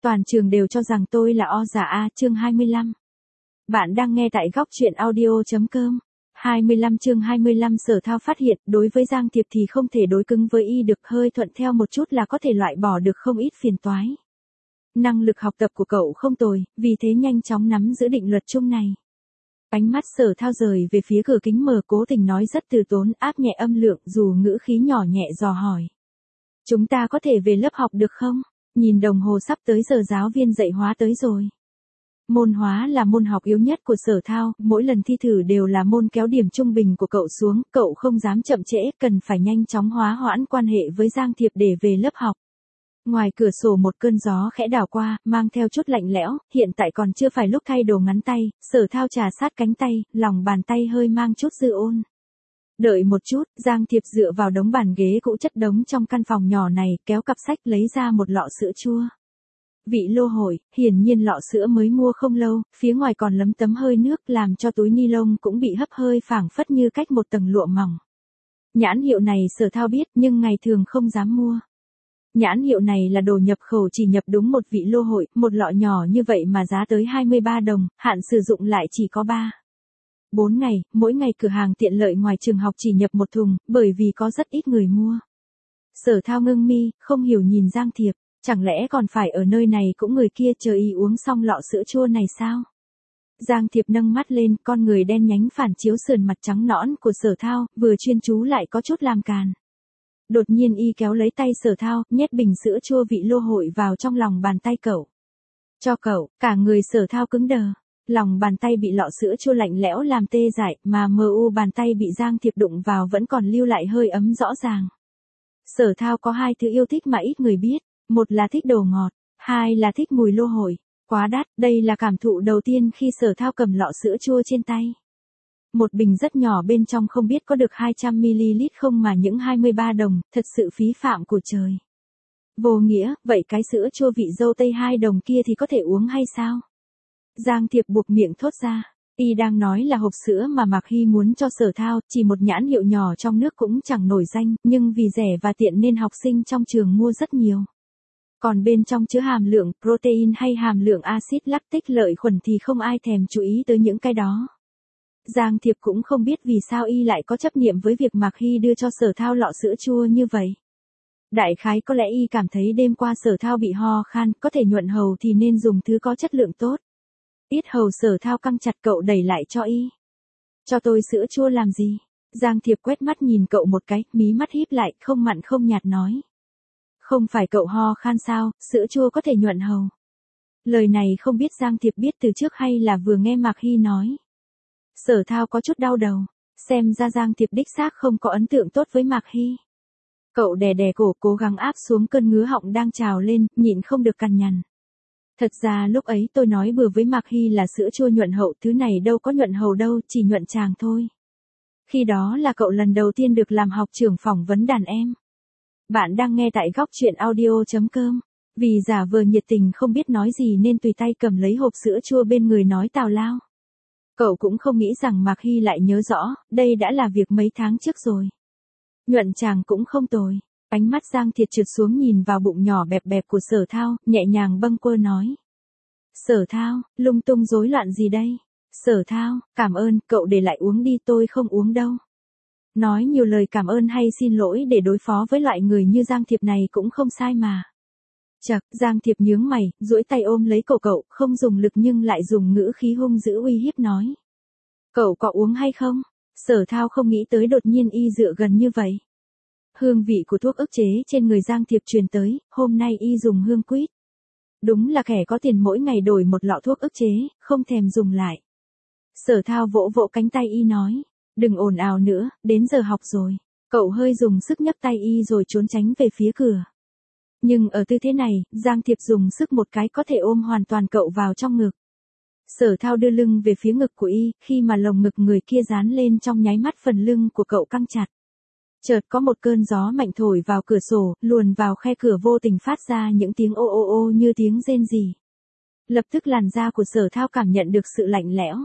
Toàn trường đều cho rằng tôi là o giả a, chương 25. Bạn đang nghe tại góc truyện audio.com. 25 chương 25 Sở Thao phát hiện, đối với Giang Thiệp thì không thể đối cứng với y được, hơi thuận theo một chút là có thể loại bỏ được không ít phiền toái. Năng lực học tập của cậu không tồi, vì thế nhanh chóng nắm giữ định luật chung này. Ánh mắt Sở Thao rời về phía cửa kính mở, cố tình nói rất từ tốn, áp nhẹ âm lượng, dù ngữ khí nhỏ nhẹ dò hỏi. Chúng ta có thể về lớp học được không? Nhìn đồng hồ sắp tới giờ giáo viên dạy hóa tới rồi. Môn hóa là môn học yếu nhất của Sở Thao, mỗi lần thi thử đều là môn kéo điểm trung bình của cậu xuống, cậu không dám chậm trễ, cần phải nhanh chóng hóa hoãn quan hệ với Giang Thiệp để về lớp học. Ngoài cửa sổ một cơn gió khẽ đảo qua, mang theo chút lạnh lẽo, hiện tại còn chưa phải lúc thay đồ ngắn tay, Sở Thao trà sát cánh tay, lòng bàn tay hơi mang chút dư ôn. Đợi một chút, Giang Thiệp dựa vào đống bàn ghế cũ chất đống trong căn phòng nhỏ này, kéo cặp sách lấy ra một lọ sữa chua. Vị lô hội, hiển nhiên lọ sữa mới mua không lâu, phía ngoài còn lấm tấm hơi nước làm cho túi ni lông cũng bị hấp hơi phảng phất như cách một tầng lụa mỏng. Nhãn hiệu này Sở Thao biết nhưng ngày thường không dám mua. Nhãn hiệu này là đồ nhập khẩu, chỉ nhập đúng một vị lô hội, một lọ nhỏ như vậy mà giá tới 23 đồng, hạn sử dụng lại chỉ có 4 ngày, mỗi ngày cửa hàng tiện lợi ngoài trường học chỉ nhập một thùng, bởi vì có rất ít người mua. Sở Thao ngưng mi, không hiểu nhìn Giang Thiệp, chẳng lẽ còn phải ở nơi này cũng người kia chờ y uống xong lọ sữa chua này sao? Giang Thiệp nâng mắt lên, con người đen nhánh phản chiếu sườn mặt trắng nõn của Sở Thao, vừa chuyên chú lại có chút làm càn. Đột nhiên y kéo lấy tay Sở Thao, nhét bình sữa chua vị lô hội vào trong lòng bàn tay cậu. Cho cậu, cả người Sở Thao cứng đờ. Lòng bàn tay bị lọ sữa chua lạnh lẽo làm tê dại, mà bàn tay bị Giang Thiệp đụng vào vẫn còn lưu lại hơi ấm rõ ràng. Sở Thao có hai thứ yêu thích mà ít người biết, một là thích đồ ngọt, hai là thích mùi lô hội. Quá đắt, đây là cảm thụ đầu tiên khi Sở Thao cầm lọ sữa chua trên tay. Một bình rất nhỏ bên trong không biết có được 200ml không mà những 23 đồng, thật sự phí phạm của trời. Vô nghĩa, vậy cái sữa chua vị dâu tây 2 đồng kia thì có thể uống hay sao? Giang Thiệp buộc miệng thốt ra, y đang nói là hộp sữa mà Mạc Hy muốn cho Sở Thao, chỉ một nhãn hiệu nhỏ trong nước cũng chẳng nổi danh, nhưng vì rẻ và tiện nên học sinh trong trường mua rất nhiều. Còn bên trong chứa hàm lượng protein hay hàm lượng axit lactic lợi khuẩn thì không ai thèm chú ý tới những cái đó. Giang Thiệp cũng không biết vì sao y lại có chấp niệm với việc Mạc Hy đưa cho Sở Thao lọ sữa chua như vậy. Đại khái có lẽ y cảm thấy đêm qua Sở Thao bị ho khan, có thể nhuận hầu thì nên dùng thứ có chất lượng tốt. Yết hầu Sở Thao căng chặt, cậu đẩy lại cho y. Cho tôi sữa chua làm gì? Giang Thiệp quét mắt nhìn cậu một cái, mí mắt híp lại, không mặn không nhạt nói. Không phải cậu ho khan sao, sữa chua có thể nhuận hầu. Lời này không biết Giang Thiệp biết từ trước hay là vừa nghe Mạc Hy nói. Sở Thao có chút đau đầu, xem ra Giang Thiệp đích xác không có ấn tượng tốt với Mạc Hy. Cậu đè đè cổ, cố gắng áp xuống cơn ngứa họng đang trào lên, nhịn không được cằn nhằn. Thật ra lúc ấy tôi nói bừa với Mạc Hy là sữa chua nhuận hậu, thứ này đâu có nhuận hầu đâu, chỉ nhuận tràng thôi. Khi đó là cậu lần đầu tiên được làm học trưởng phỏng vấn đàn em. Bạn đang nghe tại góc truyện audio.com. Vì giả vờ nhiệt tình không biết nói gì nên tùy tay cầm lấy hộp sữa chua bên người nói tào lao. Cậu cũng không nghĩ rằng Mạc Hy lại nhớ rõ, đây đã là việc mấy tháng trước rồi. Nhuận tràng cũng không tồi. Ánh mắt Giang Thiệt trượt xuống nhìn vào bụng nhỏ bẹp bẹp của Sở Thao, nhẹ nhàng bâng quơ nói. Sở Thao, lung tung rối loạn gì đây? Sở Thao, cảm ơn, cậu để lại uống đi, tôi không uống đâu. Nói nhiều lời cảm ơn hay xin lỗi để đối phó với loại người như Giang Thiệp này cũng không sai mà. Chậc, Giang Thiệp nhướng mày, duỗi tay ôm lấy cậu, không dùng lực nhưng lại dùng ngữ khí hung dữ uy hiếp nói. Cậu có uống hay không? Sở Thao không nghĩ tới đột nhiên y dựa gần như vậy. Hương vị của thuốc ức chế trên người Giang Thiệp truyền tới, hôm nay y dùng hương quýt. Đúng là kẻ có tiền mỗi ngày đổi một lọ thuốc ức chế, không thèm dùng lại. Sở Thao vỗ vỗ cánh tay y nói, đừng ồn ào nữa, đến giờ học rồi. Cậu hơi dùng sức nhấc tay y rồi trốn tránh về phía cửa. Nhưng ở tư thế này, Giang Thiệp dùng sức một cái có thể ôm hoàn toàn cậu vào trong ngực. Sở Thao đưa lưng về phía ngực của y, khi mà lồng ngực người kia dán lên trong nháy mắt phần lưng của cậu căng chặt. Chợt có một cơn gió mạnh thổi vào cửa sổ, luồn vào khe cửa vô tình phát ra những tiếng ô ô ô như tiếng rên rỉ. Lập tức làn da của Sở Thao cảm nhận được sự lạnh lẽo.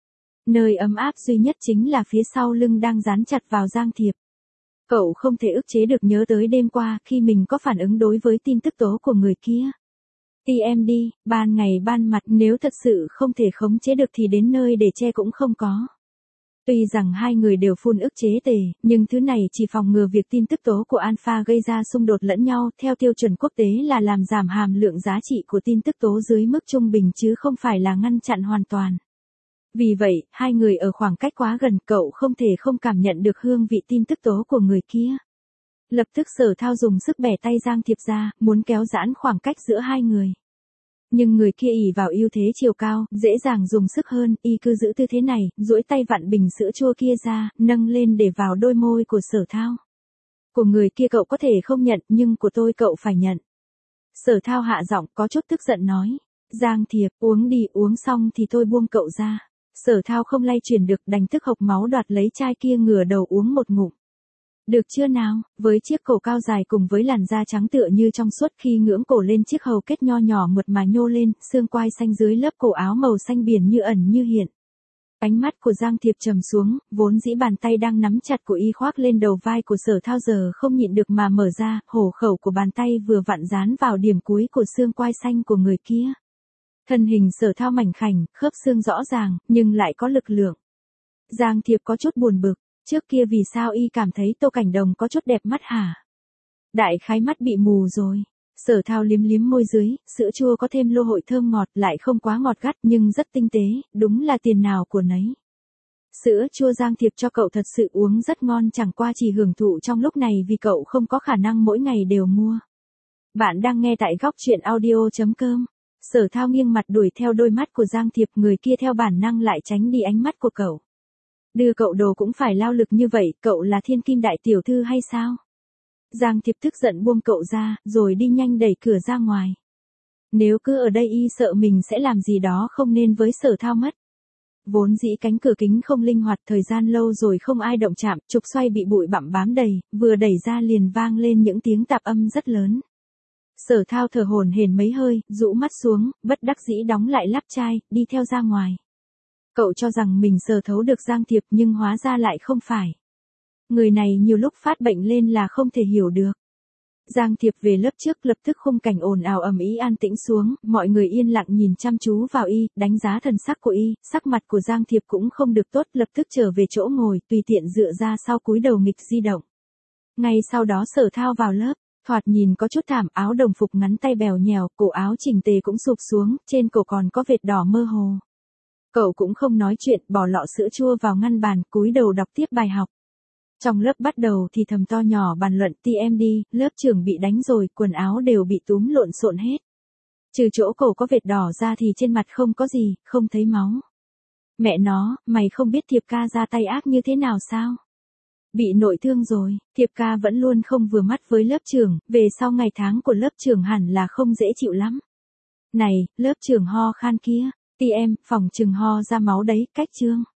Nơi ấm áp duy nhất chính là phía sau lưng đang dán chặt vào Giang Thiệp. Cậu không thể ức chế được nhớ tới đêm qua khi mình có phản ứng đối với tin tức tố của người kia. TMD, ban ngày ban mặt nếu thật sự không thể khống chế được thì đến nơi để che cũng không có. Tuy rằng hai người đều phun ức chế tề, nhưng thứ này chỉ phòng ngừa việc tin tức tố của alpha gây ra xung đột lẫn nhau theo tiêu chuẩn quốc tế là làm giảm hàm lượng giá trị của tin tức tố dưới mức trung bình chứ không phải là ngăn chặn hoàn toàn. Vì vậy, hai người ở khoảng cách quá gần cậu không thể không cảm nhận được hương vị tin tức tố của người kia. Lập tức Sở Thao dùng sức bẻ tay Giang Thiệp ra, muốn kéo giãn khoảng cách giữa hai người. Nhưng người kia ỷ vào ưu thế chiều cao, dễ dàng dùng sức hơn, y cứ giữ tư thế này, duỗi tay vặn bình sữa chua kia ra, nâng lên để vào đôi môi của Sở Thao. Của người kia cậu có thể không nhận, nhưng của tôi cậu phải nhận. Sở Thao hạ giọng có chút tức giận nói. Giang Thiệp, uống đi, uống xong thì tôi buông cậu ra. Sở Thao không lay chuyển được, đành tức hộc máu đoạt lấy chai kia ngửa đầu uống một ngụm. Được chưa nào, với chiếc cổ cao dài cùng với làn da trắng tựa như trong suốt khi ngưỡng cổ lên chiếc hầu kết nho nhỏ mượt mà nhô lên, xương quai xanh dưới lớp cổ áo màu xanh biển như ẩn như hiện. Ánh mắt của Giang Thiệp trầm xuống, vốn dĩ bàn tay đang nắm chặt của y khoác lên đầu vai của Sở Thao giờ không nhịn được mà mở ra, hổ khẩu của bàn tay vừa vặn dán vào điểm cuối của xương quai xanh của người kia. Thân hình Sở Thao mảnh khảnh, khớp xương rõ ràng, nhưng lại có lực lượng. Giang Thiệp có chút buồn bực. Trước kia vì sao y cảm thấy Tô Cảnh Đồng có chút đẹp mắt hả? Đại khái mắt bị mù rồi. Sở Thao liếm liếm môi dưới, sữa chua có thêm lô hội thơm ngọt lại không quá ngọt gắt nhưng rất tinh tế, đúng là tiền nào của nấy. Sữa chua Giang Thiệp cho cậu thật sự uống rất ngon chẳng qua chỉ hưởng thụ trong lúc này vì cậu không có khả năng mỗi ngày đều mua. Bạn đang nghe tại góc truyện audio.com. Sở Thao nghiêng mặt đuổi theo đôi mắt của Giang Thiệp, người kia theo bản năng lại tránh đi ánh mắt của cậu. Đưa cậu đồ cũng phải lao lực như vậy, cậu là thiên kim đại tiểu thư hay sao? Giang Thiệp tức giận buông cậu ra, rồi đi nhanh đẩy cửa ra ngoài. Nếu cứ ở đây y sợ mình sẽ làm gì đó không nên với Sở Thao mất. Vốn dĩ cánh cửa kính không linh hoạt, thời gian lâu rồi không ai động chạm, trục xoay bị bụi bặm bám đầy, vừa đẩy ra liền vang lên những tiếng tạp âm rất lớn. Sở Thao thở hổn hển mấy hơi, rũ mắt xuống, bất đắc dĩ đóng lại lắp chai, đi theo ra ngoài. Cậu cho rằng mình sờ thấu được Giang Thiệp nhưng hóa ra lại không phải. Người này nhiều lúc phát bệnh lên là không thể hiểu được. Giang Thiệp về lớp trước lập tức khung cảnh ồn ào ầm ĩ an tĩnh xuống, mọi người yên lặng nhìn chăm chú vào y, đánh giá thần sắc của y, sắc mặt của Giang Thiệp cũng không được tốt, lập tức trở về chỗ ngồi, tùy tiện dựa ra sau cúi đầu nghịch di động. Ngay sau đó Sở Thao vào lớp, thoạt nhìn có chút thảm, áo đồng phục ngắn tay bèo nhèo, cổ áo chỉnh tề cũng sụp xuống, trên cổ còn có vệt đỏ mơ hồ. Cậu cũng không nói chuyện, bỏ lọ sữa chua vào ngăn bàn, cúi đầu đọc tiếp bài học. Trong lớp bắt đầu thì thầm to nhỏ bàn luận TMD, lớp trưởng bị đánh rồi, quần áo đều bị túm lộn xộn hết. Trừ chỗ cổ có vệt đỏ ra thì trên mặt không có gì, không thấy máu. Mẹ nó, mày không biết Thiệp ca ra tay ác như thế nào sao? Bị nội thương rồi, Thiệp ca vẫn luôn không vừa mắt với lớp trưởng, về sau ngày tháng của lớp trưởng hẳn là không dễ chịu lắm. Này, lớp trưởng ho khan kia. TM, phòng trừng ho ra máu đấy, cách chương.